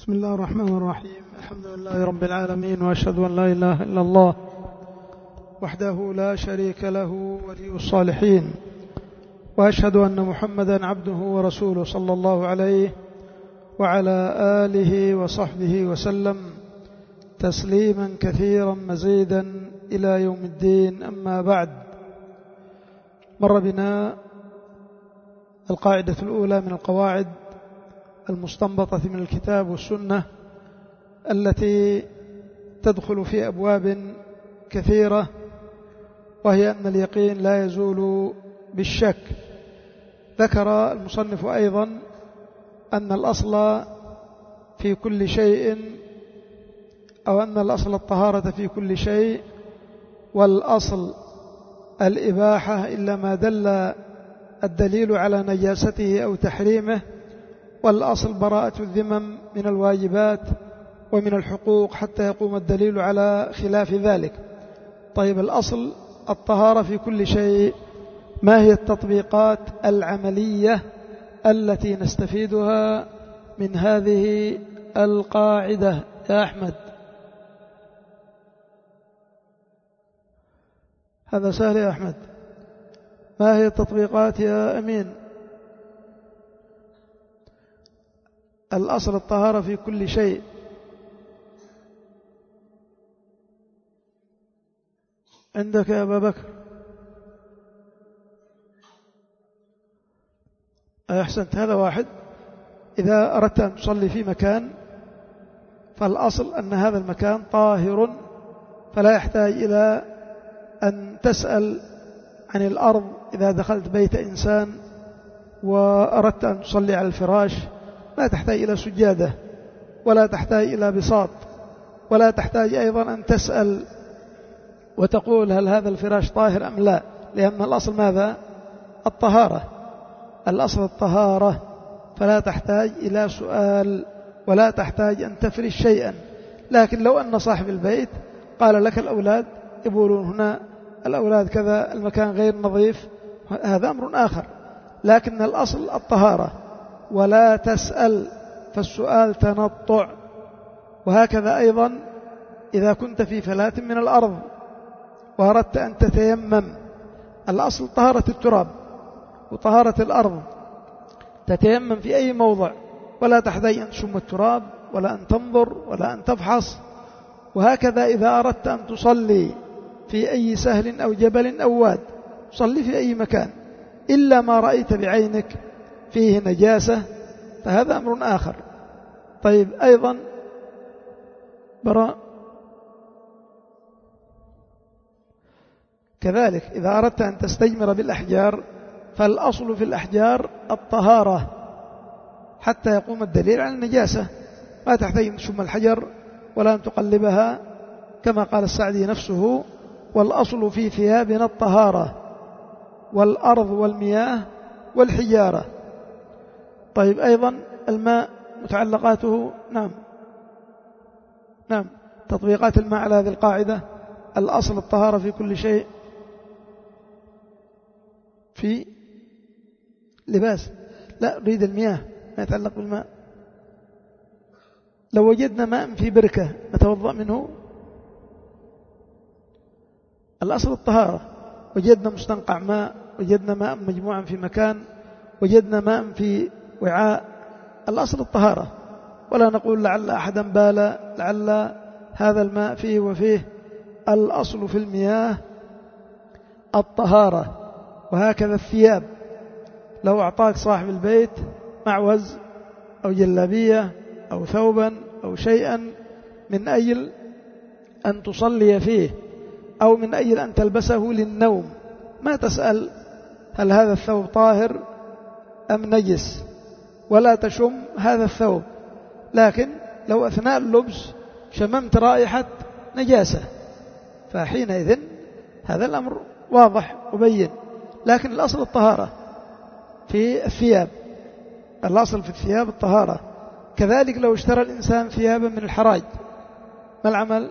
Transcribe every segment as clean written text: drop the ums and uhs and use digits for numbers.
بسم الله الرحمن الرحيم. الحمد لله رب العالمين، وأشهد أن لا إله إلا الله وحده لا شريك له ولي الصالحين، وأشهد أن محمدا عبده ورسوله صلى الله عليه وعلى آله وصحبه وسلم تسليما كثيرا مزيدا إلى يوم الدين. أما بعد، مر بنا القاعدة الأولى من القواعد المستنبطة من الكتاب والسنة التي تدخل في أبواب كثيرة، وهي أن اليقين لا يزول بالشك. ذكر المصنف أيضا أن الأصل في كل شيء، أو أن الأصل الطهارة في كل شيء، والأصل الإباحة إلا ما دل الدليل على نجاسته أو تحريمه، والأصل براءة الذمم من الواجبات ومن الحقوق حتى يقوم الدليل على خلاف ذلك. طيب، الأصل الطهارة في كل شيء، ما هي التطبيقات العملية التي نستفيدها من هذه القاعدة يا أحمد؟ هذا سهل يا أحمد. ما هي التطبيقات يا أمين؟ الأصل الطهارة في كل شيء. عندك يا أبا بكر؟ أحسنت، هذا واحد. إذا أردت أن تصلي في مكان فالأصل أن هذا المكان طاهر، فلا يحتاج إلى أن تسأل عن الأرض. إذا دخلت بيت إنسان وأردت أن تصلي على الفراش لا تحتاج إلى سجادة، ولا تحتاج إلى بساط، ولا تحتاج أيضا أن تسأل وتقول هل هذا الفراش طاهر أم لا، لأن الأصل ماذا؟ الطهارة. الأصل الطهارة، فلا تحتاج إلى سؤال ولا تحتاج أن تفرش شيئا. لكن لو أن صاحب البيت قال لك الأولاد يبولون هنا، الأولاد كذا، المكان غير نظيف، هذا أمر آخر. لكن الأصل الطهارة، ولا تسأل، فالسؤال تنطع. وهكذا أيضا إذا كنت في فلاة من الأرض وأردت أن تتيمم، الأصل طهارة التراب وطهارة الأرض، تتيمم في أي موضع ولا تحتاج أن تشم التراب ولا أن تنظر ولا أن تفحص. وهكذا إذا أردت أن تصلي في أي سهل أو جبل أو واد، صلي في أي مكان إلا ما رأيت بعينك فيه نجاسة، فهذا أمر آخر. طيب، أيضا براء كذلك إذا أردت أن تستجمر بالأحجار، فالأصل في الأحجار الطهارة حتى يقوم الدليل على النجاسة. ما تحتاج أن تشم الحجر ولا أن تقلبها، كما قال السعدي نفسه: والأصل في ثيابنا الطهارة، والأرض والمياه والحجارة. طيب، أيضا الماء متعلقاته. نعم، تطبيقات الماء على هذه القاعدة: الأصل الطهارة في كل شيء. في لباس، لا أريد المياه، ما يتعلق بالماء. لو وجدنا ماء في بركة نتوضأ منه، الأصل الطهارة. وجدنا مستنقع ماء، وجدنا ماء مجموعا في مكان، وجدنا ماء في وعاء، الأصل الطهارة. ولا نقول لعل أحدا بال، لعل هذا الماء فيه وفيه. الأصل في المياه الطهارة. وهكذا الثياب، لو أعطاك صاحب البيت معوز أو جلابية أو ثوبا أو شيئا من أجل أن تصلي فيه أو من أجل أن تلبسه للنوم، ما تسأل هل هذا الثوب طاهر أم نجس، ولا تشم هذا الثوب. لكن لو أثناء اللبس شممت رائحة نجاسة، فحينئذ هذا الأمر واضح وبين. لكن الأصل الطهارة في الثياب، الأصل في الثياب الطهارة. كذلك لو اشترى الإنسان ثيابا من الحراج، ما العمل؟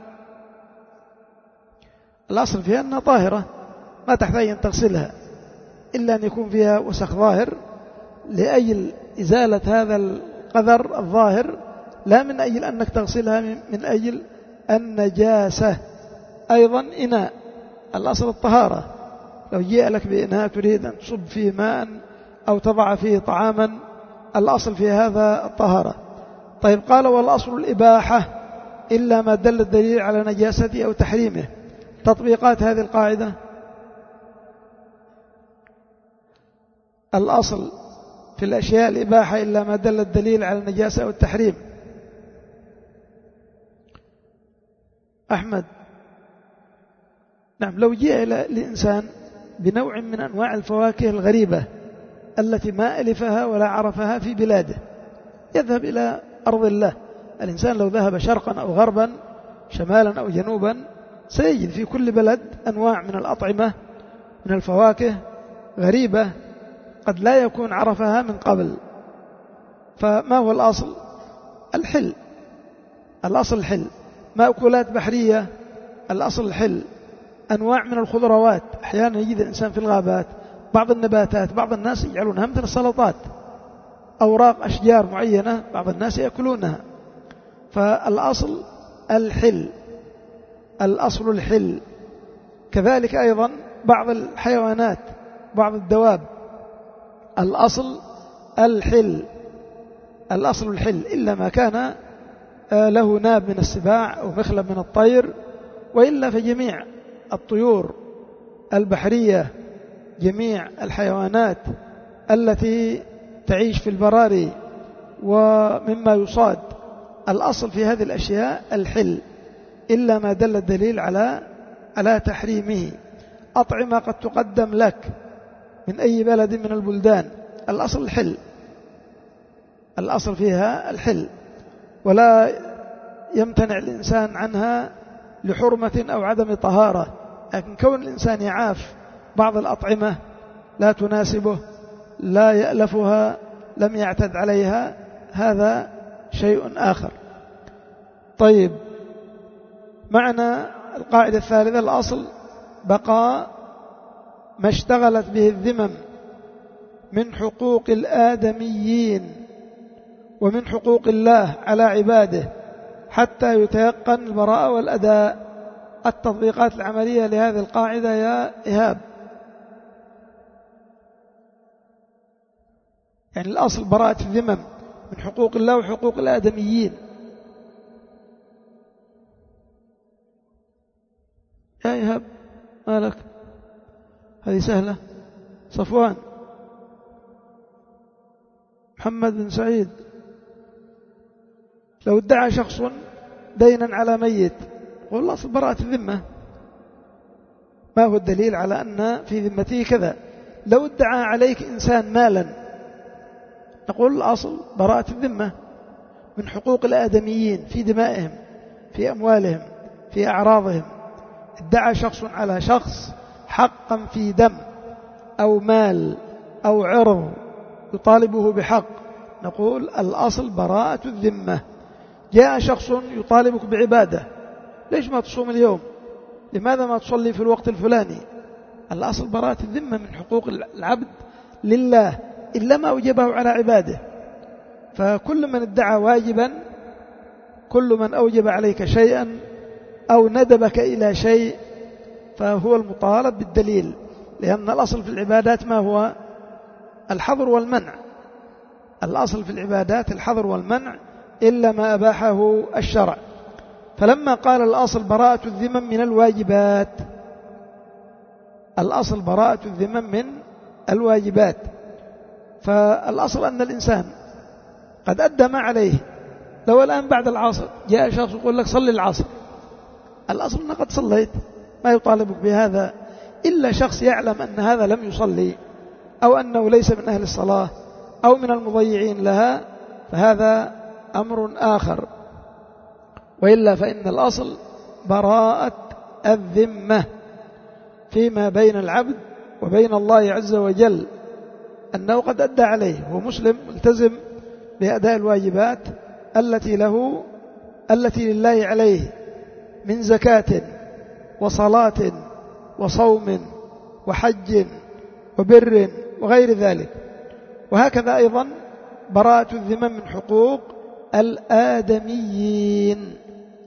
الأصل فيها أنها طاهرة، ما تحتاج أن تغسلها إلا أن يكون فيها وسخ ظاهر، لأجل إزالة هذا القذر الظاهر لا من أجل أنك تغسلها، من أجل النجاسة. أيضا إناء، الأصل الطهارة. لو جاء لك بإناء تريد أن تصب فيه ماء أو تضع فيه طعاما، الأصل في هذا الطهارة. طيب قال والأصل الإباحة إلا ما دل الدليل على نجاسته أو تحريمه. تطبيقات هذه القاعدة: الأصل في الأشياء الإباحة إلا ما دل الدليل على النجاسة أو التحريم. أحمد: نعم، لو جاء الإنسان بنوع من أنواع الفواكه الغريبة التي ما ألفها ولا عرفها في بلاده، يذهب إلى أرض الله. الإنسان لو ذهب شرقا أو غربا، شمالا أو جنوبا، سيجد في كل بلد أنواع من الأطعمة من الفواكه غريبة قد لا يكون عرفها من قبل. فما هو الأصل؟ الحل. الأصل الحل. مأكولات بحرية، الأصل الحل. أنواع من الخضروات، أحيانا يجد الإنسان في الغابات بعض النباتات بعض الناس يجعلونها مثل السلطات، أوراق أشجار معينة بعض الناس يأكلونها. فالأصل الحل، الأصل الحل. كذلك أيضا بعض الحيوانات بعض الدواب، الأصل الحل. الأصل الحل إلا ما كان له ناب من السباع أو مخلب من الطير، وإلا فجميع الطيور البحرية، جميع الحيوانات التي تعيش في البراري ومما يصاد، الأصل في هذه الأشياء الحل إلا ما دل الدليل على تحريمه. أطعمة قد تقدم لك من أي بلد من البلدان، الأصل الحل، الأصل فيها الحل، ولا يمتنع الإنسان عنها لحرمة أو عدم طهارة. لكن كون الإنسان يعاف بعض الأطعمة لا تناسبه، لا يألفها، لم يعتد عليها، هذا شيء آخر. طيب، معنى القاعدة الثالثة: الأصل بقاء ما اشتغلت به الذمم من حقوق الآدميين ومن حقوق الله على عباده حتى يتيقن البراءة والأداء. التطبيقات العملية لهذه القاعدة يا إيهاب. يعني الأصل براءة الذمم من حقوق الله وحقوق الآدميين. يا إيهاب ما لك؟ هذه سهلة. صفوان، محمد بن سعيد: لو ادعى شخص دينا على ميت، قل الأصل براءة الذمة. ما هو الدليل على أن في ذمته كذا؟ لو ادعى عليك إنسان مالا، نقول الأصل براءة الذمة من حقوق الآدميين في دمائهم، في أموالهم، في أعراضهم. ادعى شخص على شخص حقا في دم أو مال أو عرض يطالبه بحق، نقول الأصل براءة الذمة. جاء شخص يطالبك بعبادة: ليش ما تصوم اليوم؟ لماذا ما تصلي في الوقت الفلاني؟ الأصل براءة الذمة من حقوق العبد لله إلا ما أوجبه على عباده. فكل من ادعى واجبا، كل من أوجب عليك شيئا أو ندبك إلى شيء، فهو المطالب بالدليل، لأن الأصل في العبادات ما هو؟ الحظر والمنع. الأصل في العبادات الحظر والمنع إلا ما أباحه الشرع. فلما قال الأصل براءة الذمم من الواجبات، الأصل براءة الذمم من الواجبات، فالأصل أن الإنسان قد أدى ما عليه. لو الآن بعد العصر جاء شخص يقول لك صلي العصر، الأصل أنك قد صليت، ما يطالبك بهذا إلا شخص يعلم أن هذا لم يصلي أو أنه ليس من أهل الصلاة أو من المضيعين لها، فهذا أمر آخر. وإلا فإن الأصل براءة الذمة فيما بين العبد وبين الله عز وجل، أنه قد أدى عليه، هو مسلم ملتزم بأداء الواجبات التي لله عليه من زكاة وصلاة وصوم وحج وبر وغير ذلك. وهكذا أيضا براءة الذمم من حقوق الآدميين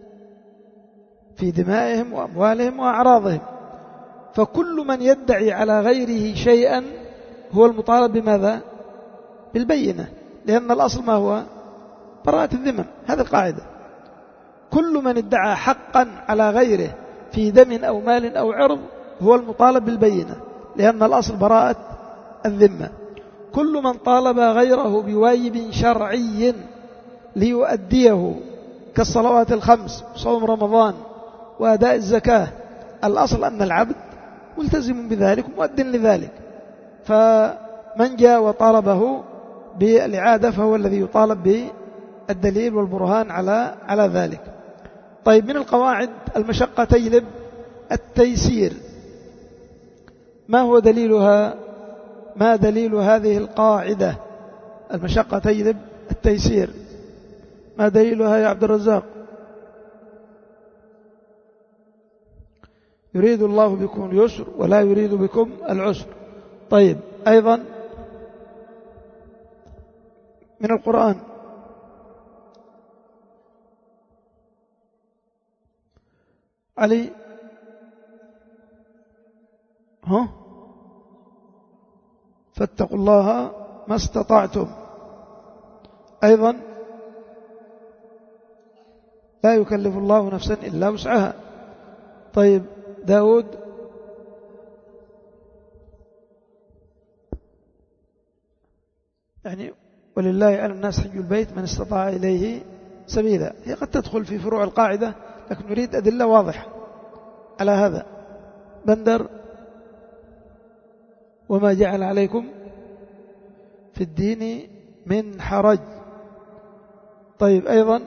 في دمائهم وأموالهم وأعراضهم. فكل من يدعي على غيره شيئا هو المطالب بماذا؟ بالبينة، لأن الأصل ما هو؟ براءة الذمم. هذه القاعدة. كل من ادعى حقا على غيره في دم أو مال أو عرض هو المطالب بالبينة، لأن الأصل براءة الذمة. كل من طالب غيره بواجب شرعي ليؤديه كالصلوات الخمس، صوم رمضان، وأداء الزكاة، الأصل أن العبد ملتزم بذلك ومؤد لذلك، فمن جاء وطالبه بالإعادة فهو الذي يطالب بالدليل والبرهان على ذلك. طيب، من القواعد المشقة تجلب التيسير. ما هو دليلها؟ ما دليل هذه القاعدة؟ المشقة تجلب التيسير، ما دليلها يا عبد الرزاق؟ يريد الله بكم اليسر ولا يريد بكم العسر. طيب، أيضا من القرآن علي فاتقوا الله ما استطعتم. أيضا لا يكلف الله نفسا إلا وسعها. طيب، داود يعني ولله على الناس حج البيت من استطاع إليه سبيلا. هي قد تدخل في فروع القاعدة، لكن نريد أدلة واضحة على هذا. بندر وما جعل عليكم في الدين من حرج. طيب، أيضا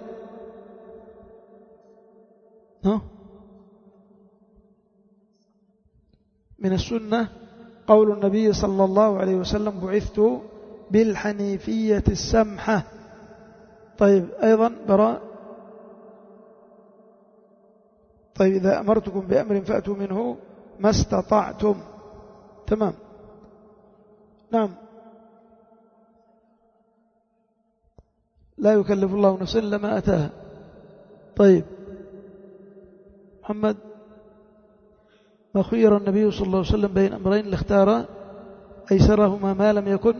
من السنة قول النبي صلى الله عليه وسلم بعثت بالحنيفية السمحة. طيب، أيضا براء. طيب، إذا أمرتكم بأمر فأتوا منه ما استطعتم. تمام. نعم، لا يكلف الله نفسا إلا ما أتاها. طيب، محمد ما خير النبي صلى الله عليه وسلم بين أمرين لاختار أيسرهما ما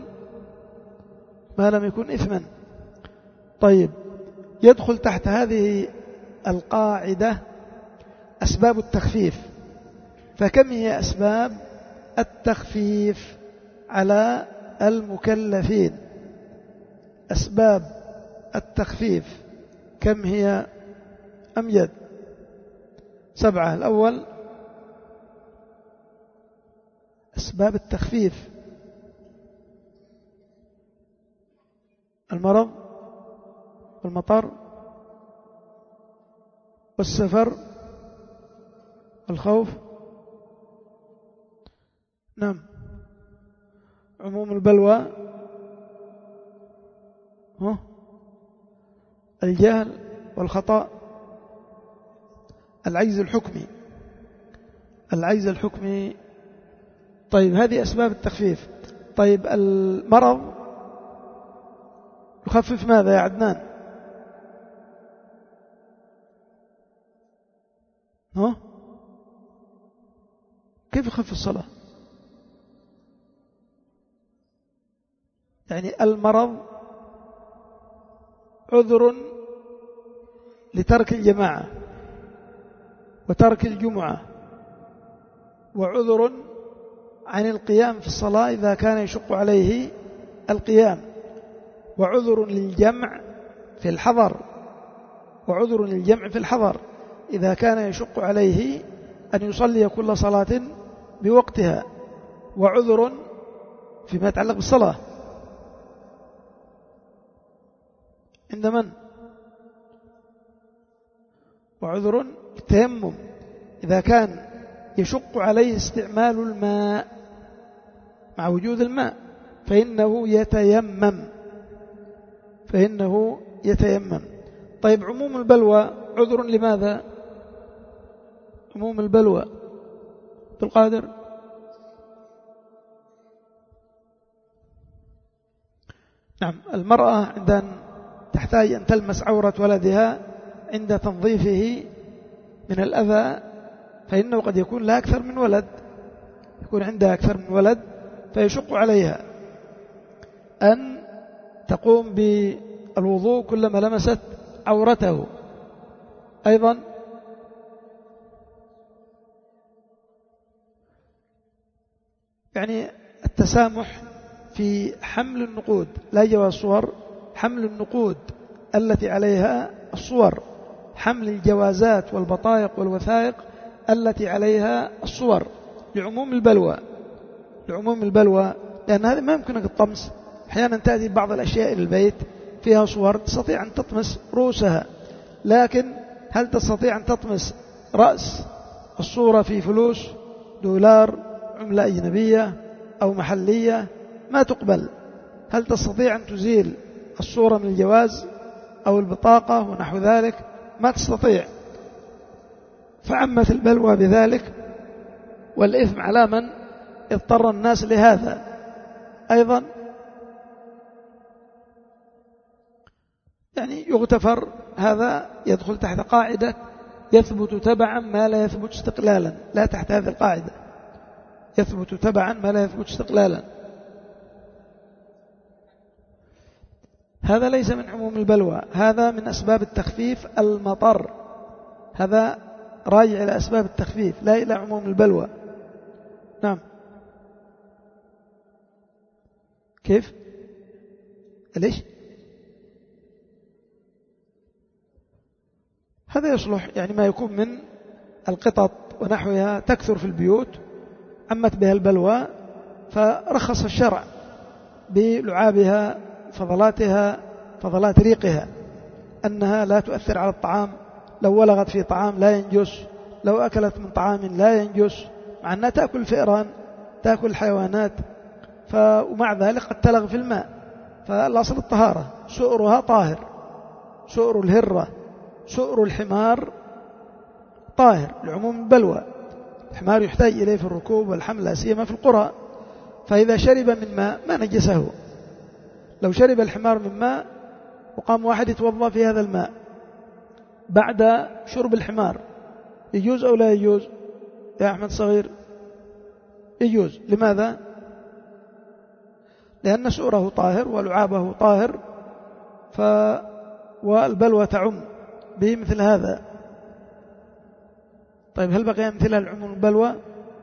لم يكن إثما. طيب، يدخل تحت هذه القاعدة أسباب التخفيف. فكم هي أسباب التخفيف على المكلفين؟ أسباب التخفيف كم هي أمجد؟ 7. الأول أسباب التخفيف: المرض والمطر والسفر والخوف. نعم، عموم البلوى، الجهل والخطأ، العجز الحكمي. طيب، هذه أسباب التخفيف. طيب، المرض يخفف ماذا يا عدنان؟ كيف يخفف الصلاة؟ يعني المرض عذر لترك الجماعة وترك الجمعة، وعذر عن القيام في الصلاة إذا كان يشق عليه القيام، وعذر للجمع في الحضر، إذا كان يشق عليه أن يصلي كل صلاة بوقتها، وعذر فيما يتعلق بالصلاة عند من؟ وعذر التيمم إذا كان يشق عليه استعمال الماء مع وجود الماء فإنه يتيمم. طيب، عموم البلوى عذر لماذا؟ عموم البلوى بالقادر. نعم، المرأة عند أن تحتاج أن تلمس عورة ولدها عند تنظيفه من الأذى، فإنه قد يكون لها أكثر من ولد، يكون عندها أكثر من ولد، فيشق عليها أن تقوم بالوضوء كلما لمست عورته. أيضا يعني التسامح في حمل النقود، لا جواز صور حمل النقود التي عليها الصور، حمل الجوازات والبطايق والوثائق التي عليها الصور لعموم البلوى، لأن هذه ما يمكنك الطمس. أحيانا تأتي بعض الأشياء إلى البيت فيها صور تستطيع أن تطمس رؤوسها، لكن هل تستطيع أن تطمس رأس الصورة في فلوس، دولار، عملة أجنبية أو محلية؟ ما تقبل. هل تستطيع أن تزيل الصورة من الجواز أو البطاقة ونحو ذلك؟ ما تستطيع. فعمت البلوى بذلك، والإثم على من اضطر الناس لهذا. أيضا يعني يغتفر، هذا يدخل تحت قاعدة يثبت تبعا ما لا يثبت استقلالا، لا تحت هذه القاعدة، يثبت تبعا ما لا يثبت استقلالا. هذا ليس من عموم البلوى، هذا من أسباب التخفيف المطر، هذا راجع إلى أسباب التخفيف لا إلى عموم البلوى. نعم. كيف؟ ليش؟ هذا يصلح يعني ما يكون من القطط ونحوها تكثر في البيوت عمت بها البلوى، فرخص الشرع بلعابها، فضلاتها، فضلات ريقها، أنها لا تؤثر على الطعام، لو ولغت في طعام لا ينجس، لو أكلت من طعام لا ينجس، مع أنها تأكل فئران، تأكل حيوانات، ومع ذلك قد تلغ في الماء. فالأصل الطهارة، سؤرها طاهر، سؤر الهرة، سؤر الحمار طاهر لعموم البلوى. الحمار يحتاج إليه في الركوب والحمل، لا سيما في القرى، فإذا شرب من ماء ما نجسه. لو شرب الحمار من ماء وقام واحد يتوضأ في هذا الماء بعد شرب الحمار، يجوز أو لا يجوز يا أحمد صغير؟ يجوز. لماذا؟ لأن سؤره طاهر ولعابه طاهر، والبلوى تعم به مثل هذا. طيب هل بقي أمثلة لعموم البلوى؟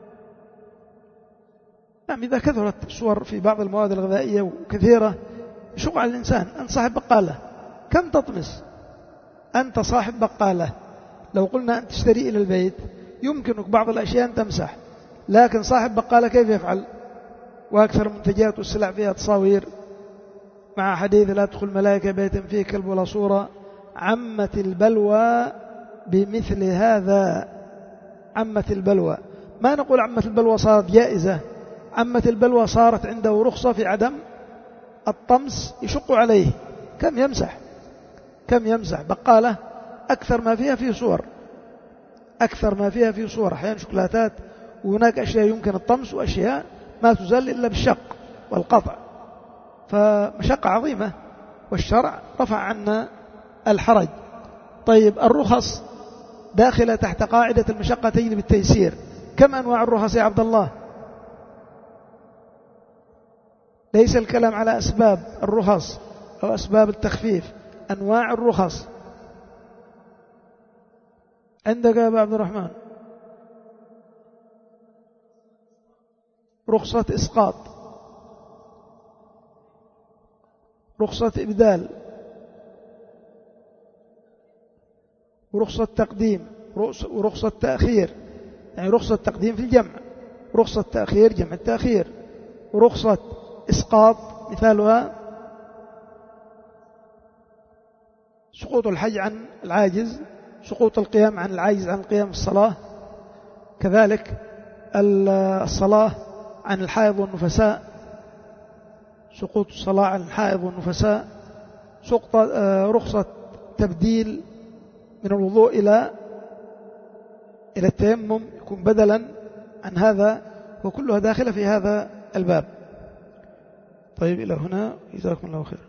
نعم، إذا كثرت الصور في بعض المواد الغذائية وكثيرة يشق على الإنسان. أنت صاحب بقالة، كم تطمس؟ أنت صاحب بقالة، لو قلنا أن تشتري إلى البيت يمكنك بعض الأشياء أن تمسح، لكن صاحب بقالة كيف يفعل؟ وأكثر المنتجات والسلع فيها تصاوير، مع حديث لا تدخل ملائكة بيت فيه كلب ولا صورة. عمت البلوى بمثل هذا، عمت البلوى. ما نقول عمت البلوى صارت جائزة، عمت البلوى صارت عنده رخصة في عدم الطمس، يشق عليه. كم يمسح؟ كم يمسح؟ بقالة أكثر ما فيها في صور، أكثر ما فيها في صور، أحيانا شوكولاتات، وهناك أشياء يمكن الطمس وأشياء ما تزال إلا بالشق والقطع، فمشقة عظيمة، والشرع رفع عنا الحرج. طيب الرخص داخلة تحت قاعدة المشقة تجلب التيسير. كم أنواع الرخص يا عبد الله؟ ليس الكلام على أسباب الرخص أو أسباب التخفيف، أنواع الرخص. عندك يا أبا عبد الرحمن رخصة إسقاط، رخصة إبدال، ورخصة تقديم، ورخصة تأخير، يعني رخصة تقديم في الجمع، رخصة تأخير جمع التأخير، ورخصة إسقاط مثالها سقوط الحج عن العاجز، سقوط القيام عن العاجز عن القيام في الصلاة، كذلك الصلاة عن الحائض والنفساء، سقوط الصلاة عن الحائض والنفساء، رخصة تبديل من الوضوء إلى التيمم يكون بدلا عن هذا، وكلها داخلة في هذا الباب. طيب إلى هنا، جزاكم الله خير.